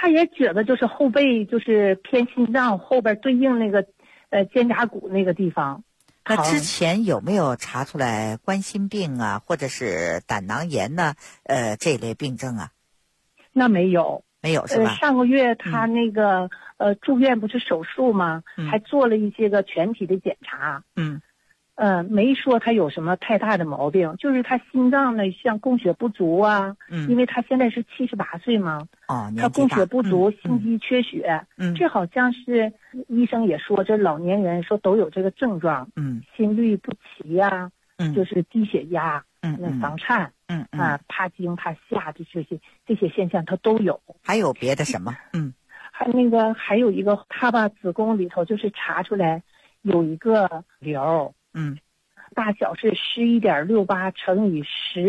他也觉得就是后背就是偏心脏后边对应那个肩胛骨那个地方。 那之前有没有查出来冠心病啊，或者是胆囊炎呢？这类病症啊？ 那没有。 没有是吧？ 上个月他那个住院不是手术吗？还做了一些个全体的检查。没说他有什么太大的毛病，就是他心脏呢像供血不足啊。因为他现在是78岁嘛。他供血不足，心肌缺血。这好像是医生也说，这老年人说都有这个症状。心律不齐呀。就是低血压。房颤。怕惊怕吓的这些现象他都有。 还有别的什么？ 还有一个，他把子宫里头就是查出来有一个瘤。大小是11.68乘以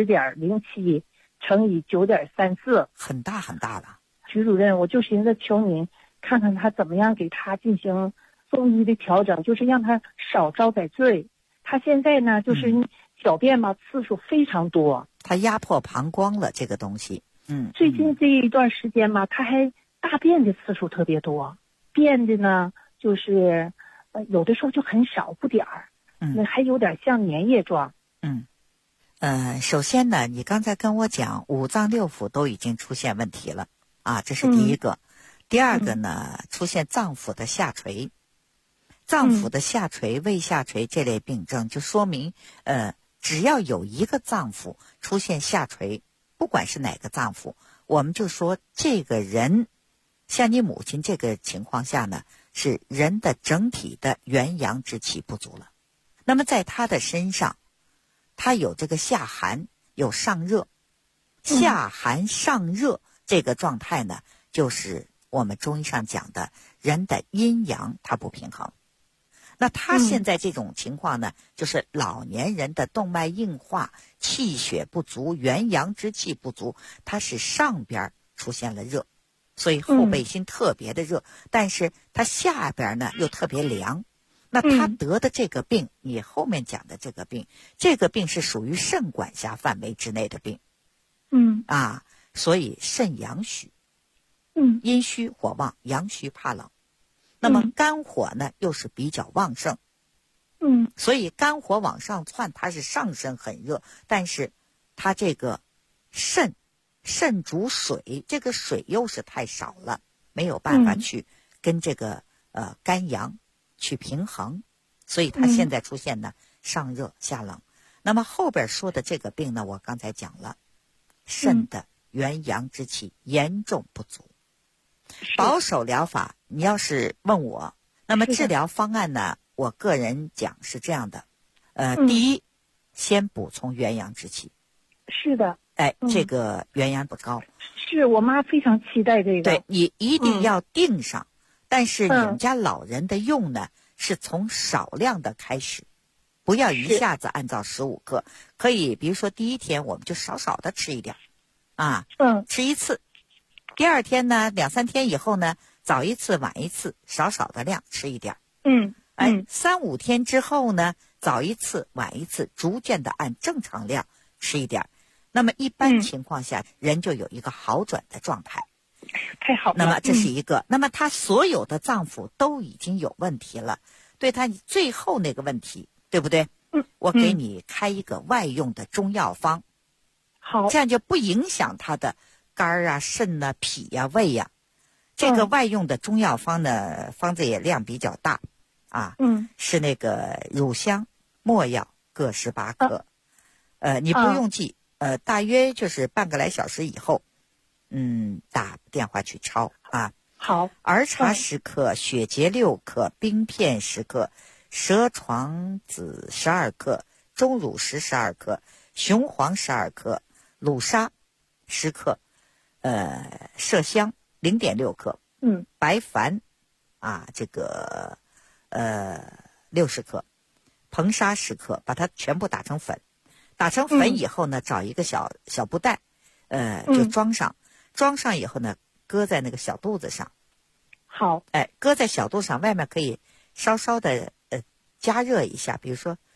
10.07乘以9.34， 很大很大了。 徐主任，我就寻思求您看看他怎么样给他进行中医的调整，就是让他少招点罪。他现在呢就是小便吧次数非常多， 他压迫膀胱了这个东西。 最近这一段时间吧，他还大便的次数特别多，便的呢就是有的时候就很少不点儿。那还有点像粘液状。 首先呢，你刚才跟我讲五脏六腑都已经出现问题了啊，这是第一个。第二个呢，出现脏腑的下垂，脏腑的下垂、胃下垂这类病症，就说明只要有一个脏腑出现下垂，不管是哪个脏腑，我们就说这个人，像你母亲这个情况下呢，是人的整体的元阳之气不足了。那么在他的身上，他有这个下寒，有上热，下寒上热这个状态呢，就是我们中医上讲的人的阴阳它不平衡。那他现在这种情况呢，就是老年人的动脉硬化，气血不足，元阳之气不足，他是上边出现了热，所以后背心特别的热，但是他下边呢又特别凉。那他得的这个病，你后面讲的这个病是属于肾管辖范围之内的病。所以肾阳虚。阴虚火旺，阳虚怕冷。那么肝火呢又是比较旺盛。所以肝火往上窜，它是上身很热，但是它这个肾主水，这个水又是太少了，没有办法去跟这个肝阳去平衡，所以他现在出现呢上热下冷。那么后边说的这个病呢，我刚才讲了，肾的元阳之气严重不足。保守疗法，你要是问我，那么治疗方案呢，我个人讲是这样的。第一，先补充元阳之气。 是的。 这个元阳不高。 是我妈非常期待这个。 对，你一定要定上。但是你们家老人的用呢，是从少量的开始，不要一下子按照15克，可以比如说第一天我们就少少的吃一点吃一次，第二天呢2、3天以后呢，早一次晚一次，少少的量吃一点，3、5天之后呢，早一次晚一次，逐渐的按正常量吃一点。那么一般情况下，人就有一个好转的状态。 太好了。 那么这是一个，那么他所有的脏腑都已经有问题了，对他最后那个问题，对不对？我给你开一个外用的中药方。 好， 这样就不影响他的肝啊、肾啊、脾啊、胃呀。这个外用的中药方呢，方子也量比较大是那个乳香、没药各18克。你不用记，大约就是半个来小时以后。打电话去抄好。 儿茶10克，血竭6克，冰片10克，蛇床子12克，钟乳石12克，雄黄12克，卤沙10克，麝香0.6克，白矾这个60克，硼砂10克，把它全部打成粉。打成粉以后呢，找一个小布袋，就装上。装上以后呢，搁在那个小肚子上。 好。 搁在小肚上，外面可以稍稍的加热一下，比如说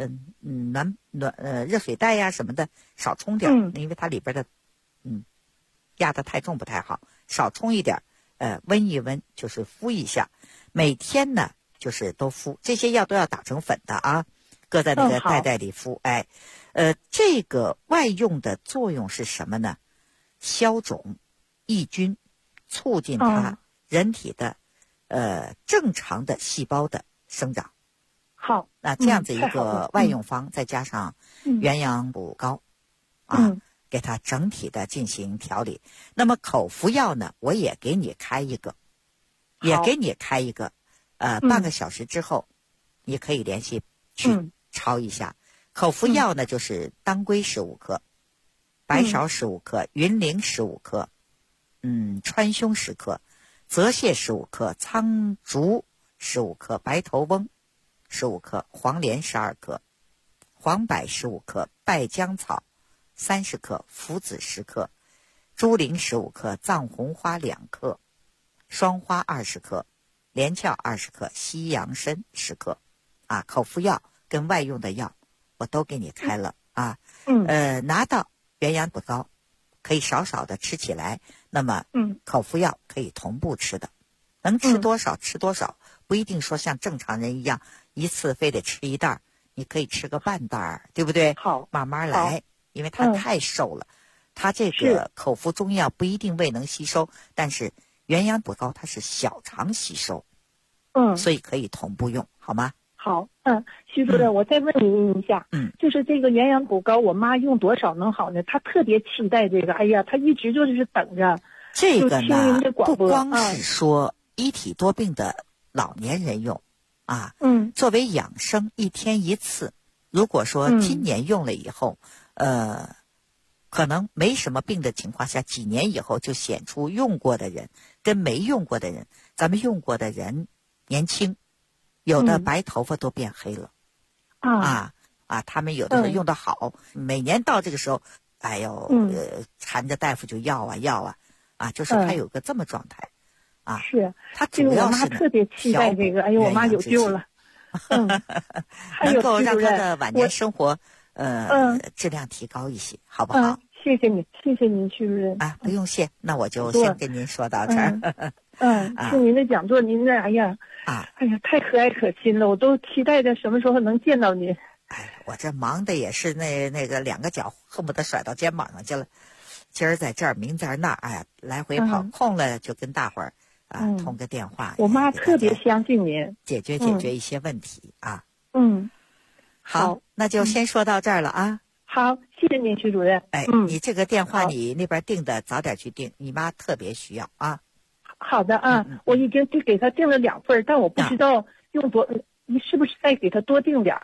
热水袋呀什么的，少冲点，因为它里边的压得太重不太好，少冲一点， 温一温，就是敷一下，每天呢就是都敷，这些药都要打成粉的啊，搁在那个袋里敷。这个外用的作用是什么呢？消肿抑菌，促进它人体的正常的细胞的生长。 好， 那这样子一个外用方，再加上元阳补膏给它整体的进行调理。那么口服药呢，我也给你开一个，半个小时之后，你可以联系去抄一下。口服药呢，就是当归15克，白芍15克，云苓15克，川芎10克，泽泻15克，苍术15克，白头翁15克，黄连12克，黄柏15克，败姜草30克，附子10克，猪苓15克，藏红花2克，双花20克，连翘20克，西洋参10克。口服药跟外用的药我都给你开了啊。拿到元阳补膏可以少少的吃起来，那么口服药可以同步吃的，能吃多少吃多少，不一定说像正常人一样一次非得吃一袋，你可以吃个半袋，对不对？ 好， 慢慢来，因为它太瘦了，它这个口服中药不一定未能吸收，但是元阳补膏它是小肠吸收，所以可以同步用，好吗？ 好，徐主任，我再问您一下，就是这个元阳补膏，我妈用多少能好呢？她特别期待这个，哎呀，她一直就是等着。 这个呢，不光是说一体多病的老年人用，作为养生1天1次，如果说今年用了以后，可能没什么病的情况下，几年以后就显出用过的人跟没用过的人，咱们用过的人年轻。有的白头发都变黑了，他们有的人用的好，每年到这个时候，缠着大夫就要啊，就是他有个这么状态， 是， 他主要是我妈特别期待这个，哎呦，我妈有救了， 能够让他的晚年生活质量提高一些，好不好？ 谢谢你，徐主任不用谢，那我就先跟您说到这儿。 听您的讲座，您这哎呀，太和蔼可亲了，我都期待着什么时候能见到您。 我这忙的也是那个2个脚恨不得甩到肩膀上去了，今儿在这儿，明在那儿，来回跑，空了就跟大伙儿通个电话。 我妈特别相信您， 解决一些问题啊。 好， 那就先说到这儿了啊。 好，谢谢您，徐主任。 你这个电话你那边订的早点去订，你妈特别需要啊。 好的我已经给她订了2份，但我不知道用多，你是不是再给她多订点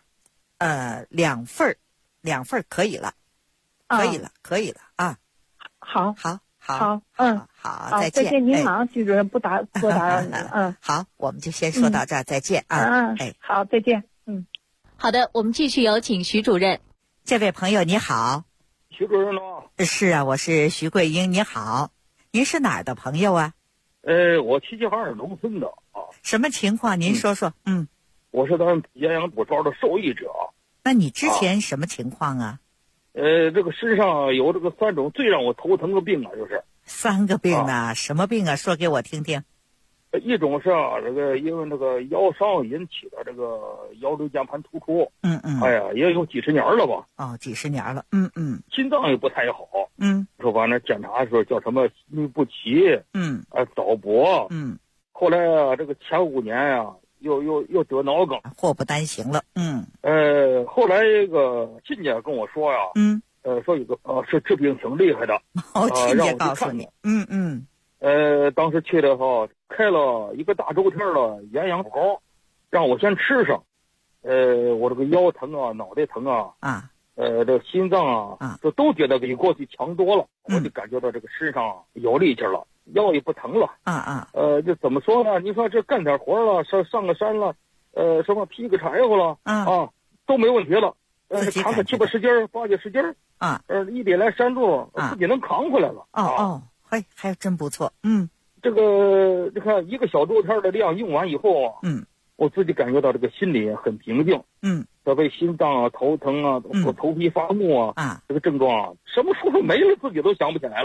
？2份可以了，可以了啊。 好， 再见。 再见，您忙，徐主任，多打扰您了。 好，我们就先说到这儿，再见啊。 好，再见。 好的，我们继续有请徐主任。 这位朋友你好。 徐主任呢？ 是啊，我是徐桂英，你好。您是哪儿的朋友啊？ 我齐齐哈尔农村的什么情况？您说说。 我是咱元阳补膏的受益者。 那你之前什么情况啊？ 这个身上有这个3种最让我头疼的病就是 3个病啊？什么病啊？说给我听听。 一种是这个因为那个腰伤引起的这个腰椎间盘突出，也有几十年了吧。 几十年了。 心脏也不太好。说反正检查的时候叫什么心律不齐，早搏。后来这个前5年又得脑梗， 祸不单行了。 后来这个亲家跟我说呀，说有个是治病挺厉害的， 亲家告诉你。 当时去的话开了一个大周天的元阳补膏，让我先吃上。我这个腰疼脑袋疼这心脏这都觉得比过去强多了。我就感觉到这个身上有力气了，腰也不疼了。就怎么说呢？你说这干点活了，上个山了，什么劈个柴火了都没问题了。扛个7、80斤，8、90斤1里来山路自己能扛回来了。 还真不错。 这个你看一个小周天的量用完以后我自己感觉到这个心里很平静。这为心脏头疼头皮发木这个症状什么时候没了自己都想不起来了都。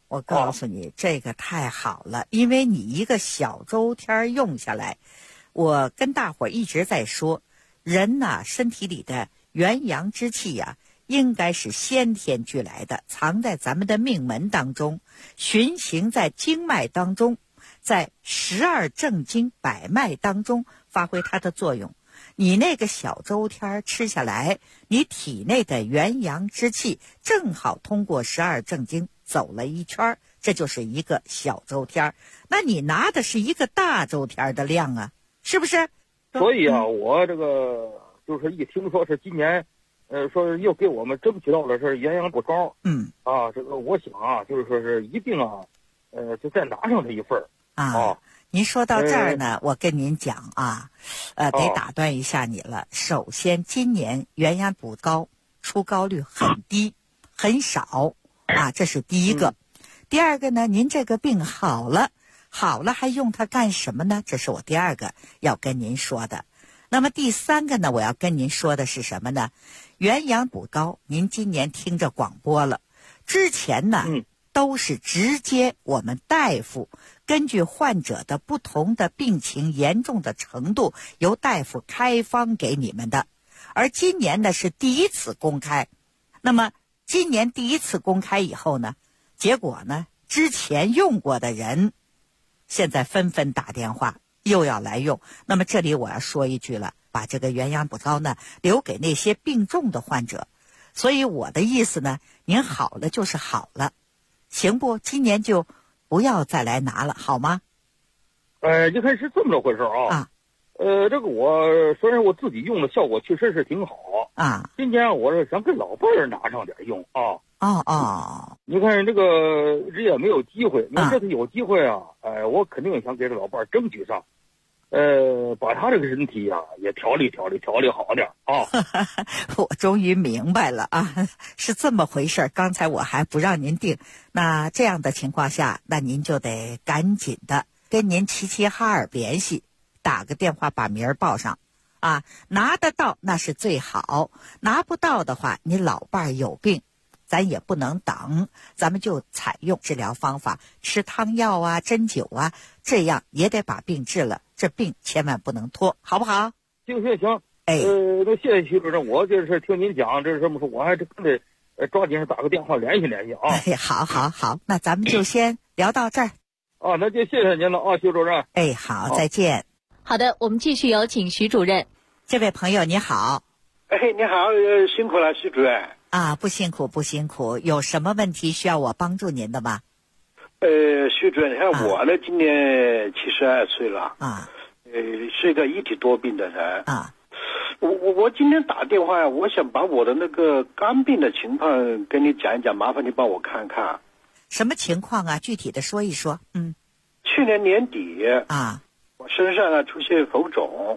我告诉你，这个太好了，因为你一个小周天用下来，我跟大伙一直在说，人呐，身体里的元阳之气呀，应该是先天俱来的，藏在咱们的命门当中，循行在经脉当中，在12正经百脉当中发挥它的作用。你那个小周天吃下来，你体内的元阳之气正好通过12正经走了一圈，这就是一个小周天。那你拿的是一个大周天的量啊，是不是？ 所以啊，我这个就是一听说是今年说是又给我们争取到了是元阳不高，这个我想啊，就是说是一定啊，就再拿上这一份啊。 您说到这儿呢，我跟您讲啊，得打断一下你了。首先，今年元阳补高出高率很低，很少啊，这是第一个。第二个呢，您这个病好了还用它干什么呢？这是我第二个要跟您说的。那么第三个呢，我要跟您说的是什么呢？元阳补高，您今年听着广播了，之前呢，都是直接我们大夫根据患者的不同的病情严重的程度，由大夫开方给你们的。而今年呢是第一次公开，那么今年第一次公开以后呢，结果呢，之前用过的人现在纷纷打电话又要来用。那么这里我要说一句了，把这个元阳补高呢留给那些病重的患者。所以我的意思呢，您好了就是好了，行不？今年就不要再来拿了，好吗？ 你看是这么着回事啊。这个我虽然我自己用的效果确实是挺好啊，今年我是想跟老伴儿拿上点用啊。你看这个人也没有机会，你看这次有机会啊，我肯定想给这老伴儿争取上。把他这个身体啊也调理好点啊。 我终于明白了啊，是这么回事。刚才我还不让您定，那这样的情况下，那您就得赶紧的跟您齐齐哈尔联系，打个电话把名儿报上啊。拿得到那是最好，拿不到的话，你老伴儿有病，咱也不能等，咱们就采用治疗方法，吃汤药啊，针灸啊，这样也得把病治了。这病千万不能拖，好不好？ 行。那谢谢徐主任，我就是听您讲，这是这么说，我还真得抓紧打个电话联系啊。 好，那咱们就先聊到这儿。 那就谢谢您了啊，徐主任。 好，再见。 好的，我们继续有请徐主任。 这位朋友你好。 你好，辛苦了，徐主任。 不辛苦，有什么问题需要我帮助您的吗？ 徐主任，像我呢，今年72岁了是一个一体多病的人我今天打电话呀，我想把我的那个肝病的情况跟你讲一讲，麻烦你帮我看看。 什么情况啊？具体的说一说。 去年年底我身上出现浮肿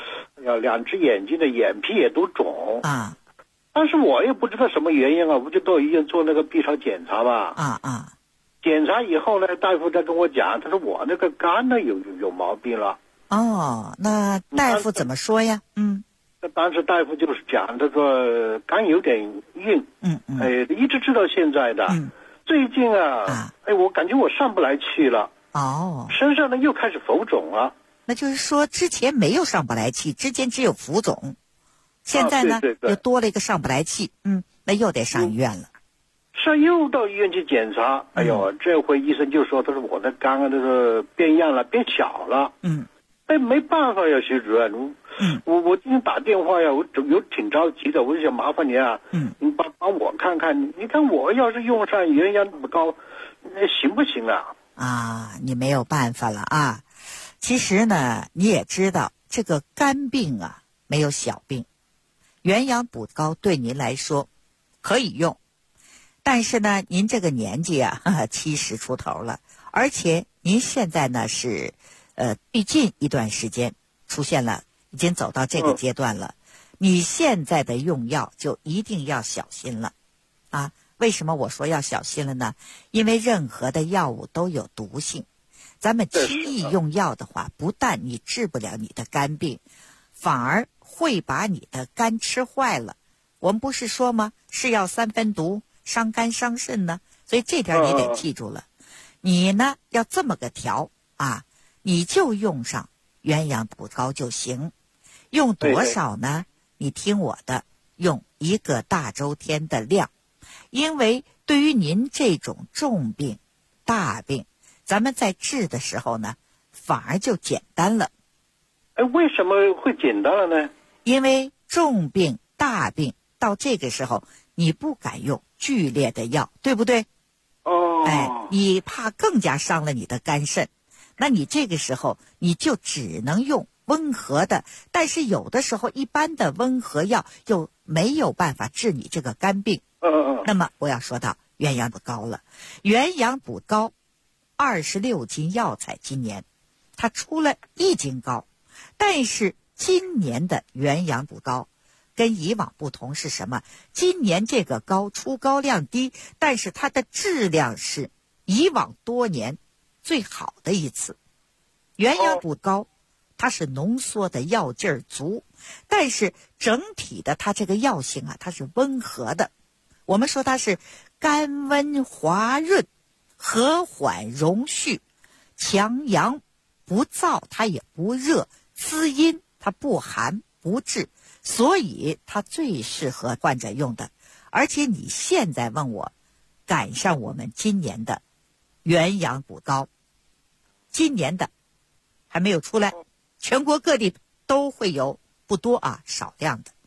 2只眼睛的眼皮也都肿但是我也不知道什么原因我就到医院做那个 B 超检查吧检查以后呢，大夫在跟我讲，他说我那个肝呢有毛病了。 那大夫怎么说呀？ 当时大夫就是讲，他说肝有点硬，一直治到现在的。最近我感觉我上不来气了。身上呢又开始浮肿了。 那就是说之前没有上不来气，之前只有浮肿，现在呢又多了一个上不来气。那又得上医院了。 又到医院去检查，这回医生就说，他说我的肝这个变样了，变小了。没办法呀，徐主任，我今天打电话呀，我挺着急的，我就想麻烦你你帮我看看，你看我要是用上元阳补高，那行不行你没有办法了其实呢，你也知道这个肝病没有小病，元阳补高对您来说可以用。但是呢，您这个年纪70出头了，而且您现在呢是最近一段时间出现了，已经走到这个阶段了。你现在的用药就一定要小心了为什么我说要小心了呢？因为任何的药物都有毒性，咱们轻易用药的话，不但你治不了你的肝病，反而会把你的肝吃坏了。我们不是说吗？是药3分毒，伤肝伤肾呢， 所以这点你得记住了。你呢要这么个调啊，你就用上元阳补膏就行。用多少呢？你听我的，用1个大周天的量。因为对于您这种重病、大病，咱们在治的时候呢，反而就简单了。 为什么会简单了呢？ 因为重病、大病到这个时候，你不敢用剧烈的药，对不对？你怕更加伤了你的肝肾，那你这个时候你就只能用温和的，但是有的时候一般的温和药又没有办法治你这个肝病。那么我要说到元阳补膏了。元阳补膏26斤药材，今年它出了1斤膏，但是今年的元阳补膏跟以往不同是什么？今年这个膏出膏量低，但是它的质量是以往多年最好的一次。元阳补膏它是浓缩的药劲儿足，但是整体的它这个药性啊，它是温和的。我们说它是甘温滑润，和缓容煦，强阳不燥，它也不热，滋阴，它不寒不滞，所以它最适合患者用的。而且你现在问我赶上我们今年的元阳补膏，今年的还没有出来，全国各地都会有，不多啊，少量的。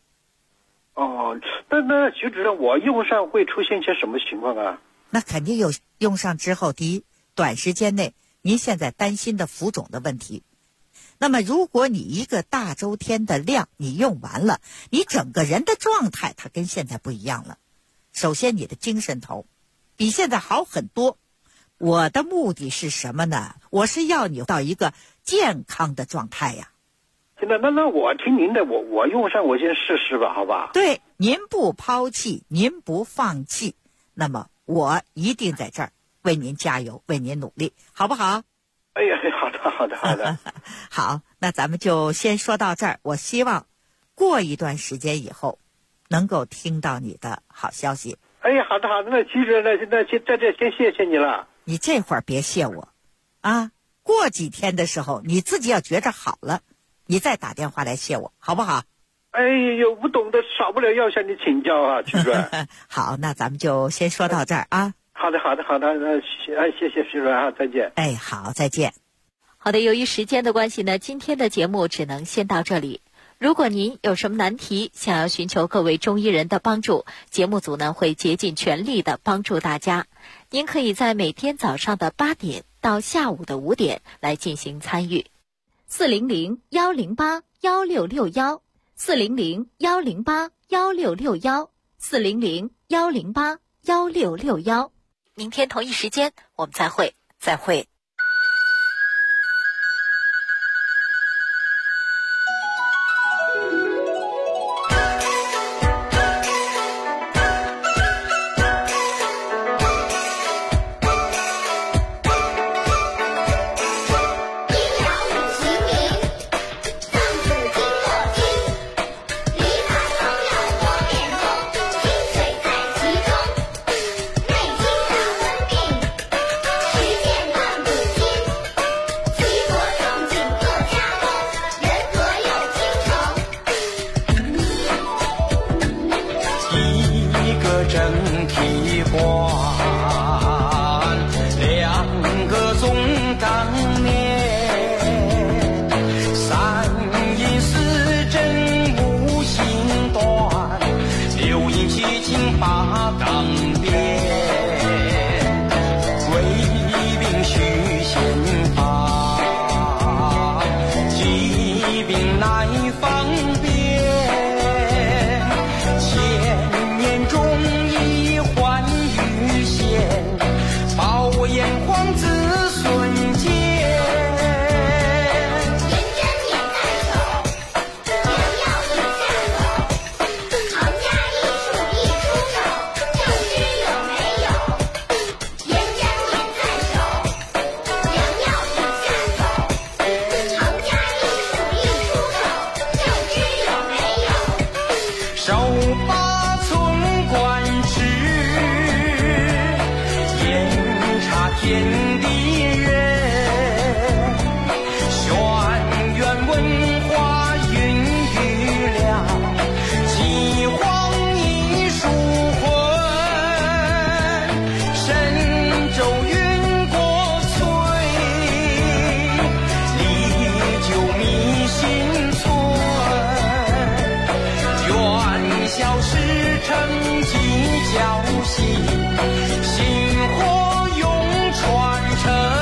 那徐主任，我用上会出现些什么情况啊？ 那肯定有用上之后，第一，短时间内您现在担心的浮肿的问题。那么如果你1个大周天的量你用完了，你整个人的状态它跟现在不一样了。首先你的精神头比现在好很多。我的目的是什么呢？我是要你到一个健康的状态呀。 那我听您的，我用上，我先试试吧，好吧？ 对，您不抛弃，您不放弃，那么我一定在这儿为您加油，为您努力，好不好？ 哎呀，好的。 好，那咱们就先说到这儿。我希望过一段时间以后能够听到你的好消息。 哎呀，好的，那其实那在这先谢谢你了。 你这会儿别谢我啊，过几天的时候你自己要觉着好了，你再打电话来谢我，好不好？ 哎呦，不懂的少不了要向你请教啊，徐主任。 好，那咱们就先说到这儿啊。 好的，谢谢徐主任啊，再见。 哎，好，再见。 好的，由于时间的关系呢，今天的节目只能先到这里。如果您有什么难题，想要寻求各位中医人的帮助，节目组呢会竭尽全力的帮助大家。您可以在每天早上的8点到下午的5点来进行参与。400-108-1661，400-108-1661，400-108-1661。明天同一时间我们再会。 内经大文明，实践万古成就侥幸，薪火永传承。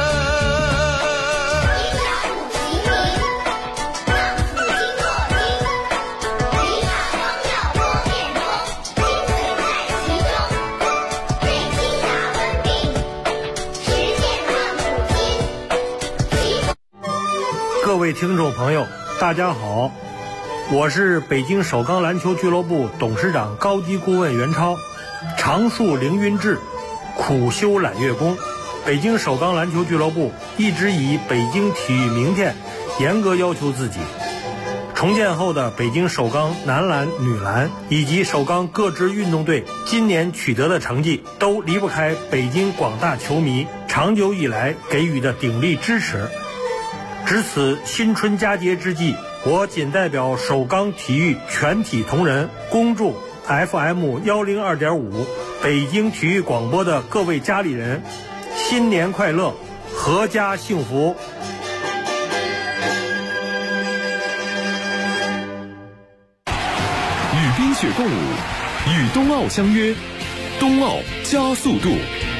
各位听众朋友，大家好，我是北京首钢篮球俱乐部董事长高级顾问袁超。常树凌云志，苦修揽月功。北京首钢篮球俱乐部一直以北京体育明天严格要求自己。重建后的北京首钢男篮、女篮以及首钢各支运动队今年取得的成绩，都离不开北京广大球迷长久以来给予的鼎力支持。值此新春佳节之际，我仅代表首钢体育全体同仁，恭祝 FM102.5 北京体育广播的各位家里人新年快乐，阖家幸福。 与冰雪共舞，与冬奥相约，冬奥加速度。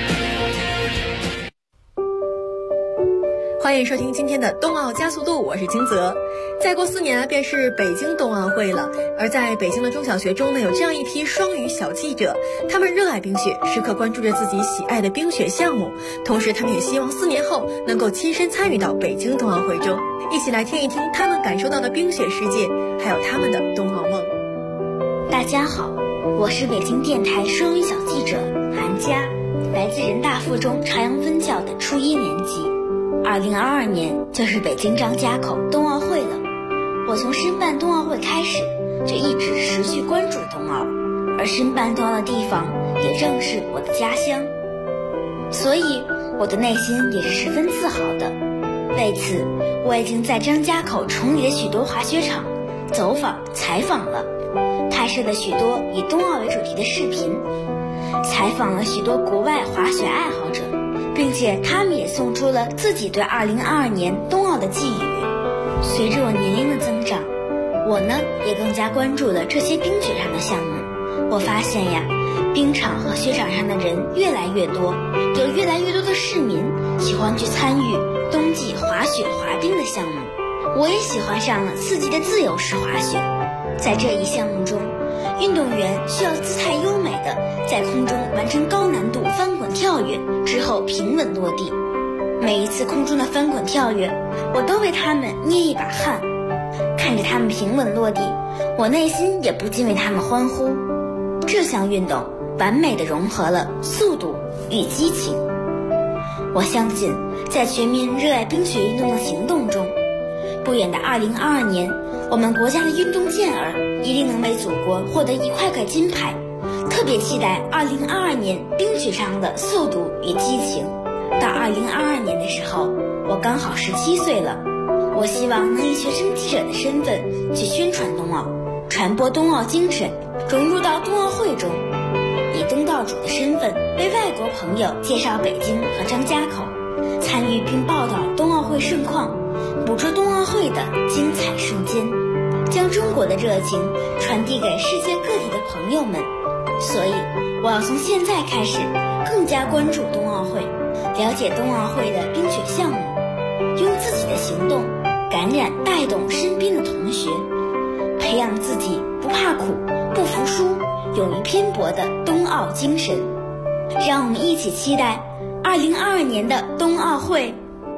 欢迎收听今天的冬奥加速度，我是金泽。再过4年便是北京冬奥会了，而在北京的中小学中呢，有这样一批双语小记者，他们热爱冰雪，时刻关注着自己喜爱的冰雪项目，同时他们也希望4年后能够亲身参与到北京冬奥会中，一起来听一听他们感受到的冰雪世界，还有他们的冬奥梦。 大家好，我是北京电台双语小记者韩佳，来自人大附中朝阳分校的初1年级。2022年就是北京张家口冬奥会了。我从申办冬奥会开始，就一直持续关注冬奥，而申办冬奥的地方也正是我的家乡，所以我的内心也是十分自豪的。为此，我已经在张家口崇礼的许多滑雪场走访采访了，拍摄了许多以冬奥为主题的视频，采访了许多国外滑雪爱好者，并且他们也送出了自己对2022年冬奥的寄语。随着我年龄的增长，我呢也更加关注了这些冰雪上的项目。我发现呀，冰场和雪场上的人越来越多，有越来越多的市民喜欢去参与冬季滑雪滑冰的项目。我也喜欢上了刺激的自由式滑雪。在这一项目中，运动员需要姿态优美的在空中完成高难度翻滚跳跃之后平稳落地。每一次空中的翻滚跳跃，我都为他们捏一把汗。看着他们平稳落地，我内心也不禁为他们欢呼。这项运动完美地融合了速度与激情。我相信，在全民热爱冰雪运动的行动中，不远的2022年，我们国家的运动健儿一定能为祖国获得1块块金牌。特别期待2022年冰雪上的速度与激情。到2022年的时候，我刚好17岁了。我希望能以学生记者的身份去宣传冬奥，传播冬奥精神，融入到冬奥会中，以东道主的身份为外国朋友介绍北京和张家口，参与并报道冬奥会盛况，捕捉冬奥会的精彩瞬间，将中国的热情传递给世界各地的朋友们。所以我要从现在开始更加关注冬奥会，了解冬奥会的冰雪项目，用自己的行动感染带动身边的同学，培养自己不怕苦不服输勇于拼搏的冬奥精神。让我们一起期待2022年的冬奥会。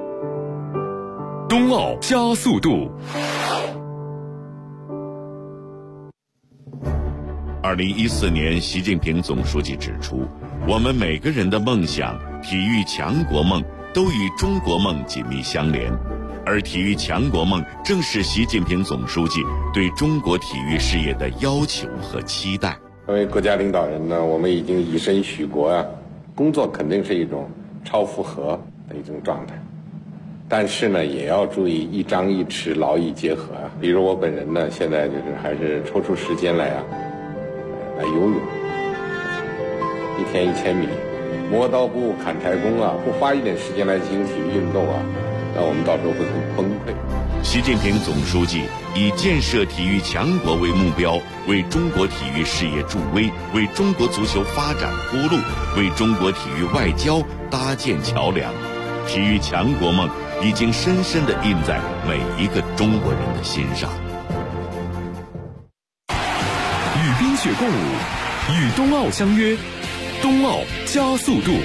冬奥加速度。2014年，习近平总书记指出，我们每个人的梦想、体育强国梦都与中国梦紧密相连，而体育强国梦正是习近平总书记对中国体育事业的要求和期待。 作为国家领导人呢，我们已经以身许国啊，工作肯定是一种超负荷的一种状态，但是呢，也要注意一张一弛，劳逸结合啊。比如我本人呢，现在就是还是抽出时间来游泳，1天1000米，磨刀不误砍柴工啊，不花一点时间来进行体育运动啊， 那我们到时候会很崩溃。 习近平总书记以建设体育强国为目标，为中国体育事业助威，为中国足球发展铺路，为中国体育外交搭建桥梁。体育强国梦已经深深地印在每一个中国人的心上。 与冰雪共舞，与冬奥相约，冬奥加速度。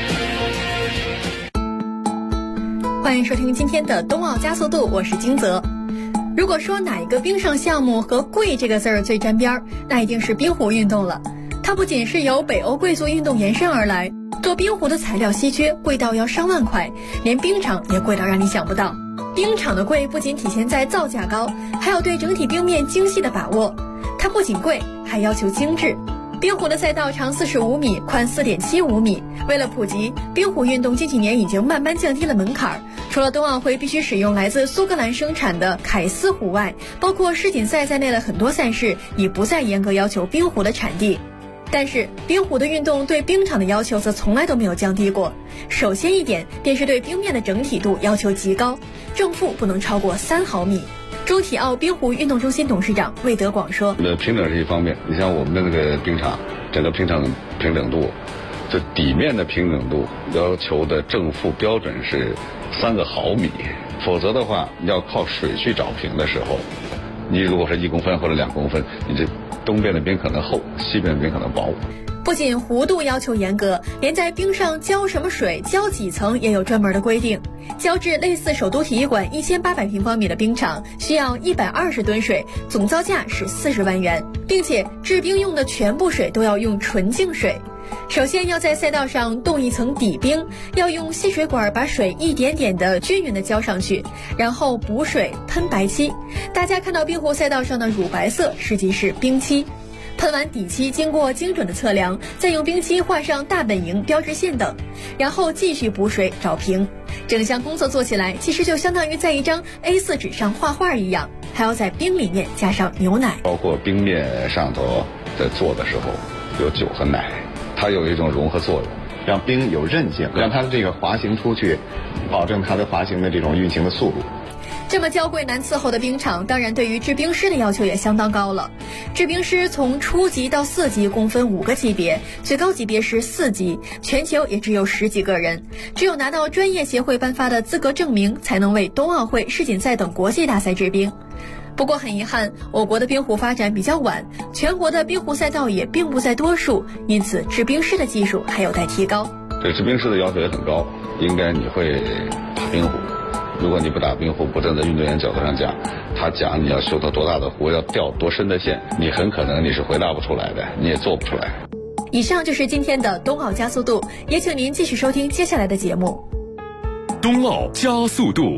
欢迎收听今天的冬奥加速度，我是金泽。如果说哪一个冰上项目和贵这个字儿最沾边儿，那一定是冰壶运动了。它不仅是由北欧贵族运动延伸而来，做冰壶的材料稀缺，贵到要上万块，连冰场也贵到让你想不到。冰场的贵不仅体现在造价高，还有对整体冰面精细的把握。它不仅贵，还要求精致。冰壶的赛道长45米，宽4.75米。为了普及，冰壶运动近几年已经慢慢降低了门槛。除了冬奥会必须使用来自苏格兰生产的凯斯壶外，包括世锦赛在内的很多赛事已不再严格要求冰壶的产地。但是冰壶的运动对冰场的要求则从来都没有降低过。首先一点便是对冰面的整体度要求极高，正负不能超过3毫米。中体奥冰壶运动中心董事长魏德广说： 平整是一方面，你像我们的那个冰场，整个平整度，这底面的平整度要求的正负标准是3个毫米，否则的话要靠水去找平的时候，你如果是1公分或者2公分，你这东边的冰可能厚，西边的冰可能薄。 不仅弧度要求严格，连在冰上浇什么水、浇几层也有专门的规定。浇制类似首都体育馆1800平方米的冰场，需要120吨水，总造价是40万元，并且制冰用的全部水都要用纯净水。首先要在赛道上冻一层底冰，要用吸水管把水一点点的均匀的浇上去，然后补水喷白漆。大家看到冰壶赛道上的乳白色实际是冰漆。喷完底漆，经过精准的测量，再用冰漆画上大本营标志线等，然后继续补水找平。整项工作做起来其实就相当于在一张 A4 纸上画画一样，还要在冰里面加上牛奶。 包括冰面上头在做的时候有酒和奶，它有一种融合作用， 让冰有韧性，让它的这个滑行出去，保证它的滑行的这种运行的速度。 这么娇贵难伺候的冰场，当然对于制冰师的要求也相当高了。制冰师从初级到4级共分5个级别，最高级别是4级，全球也只有10几个人。只有拿到专业协会颁发的资格证明，才能为冬奥会、世锦赛等国际大赛制冰。不过很遗憾，我国的冰壶发展比较晚，全国的冰壶赛道也并不在多数，因此制冰师的技术还有待提高。 对制冰师的要求也很高，应该你会打冰壶。如果你不打冰壶，不站在运动员角度上讲，他讲你要修到多大的壶，要掉多深的线，你很可能你是回答不出来的，你也做不出来。 以上就是今天的冬奥加速度，也请您继续收听接下来的节目。 冬奥加速度。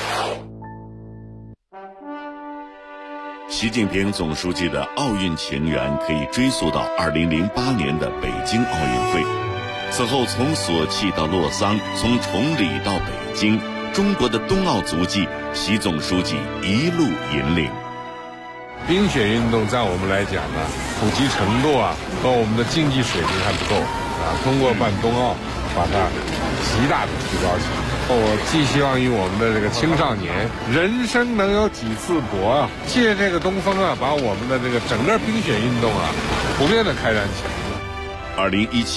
习近平总书记的奥运情缘可以追溯到2008年的北京奥运会。此后从索契到洛桑，从崇礼到北京，中国的冬奥足迹，习总书记一路引领。 冰雪运动在我们来讲呢，普及程度和我们的竞技水平还不够通过办冬奥，把它极大的提高起来。我寄希望于我们的这个青少年，人生能有几次搏借这个东风把我们的这个整个冰雪运动普遍的开展起来。 2017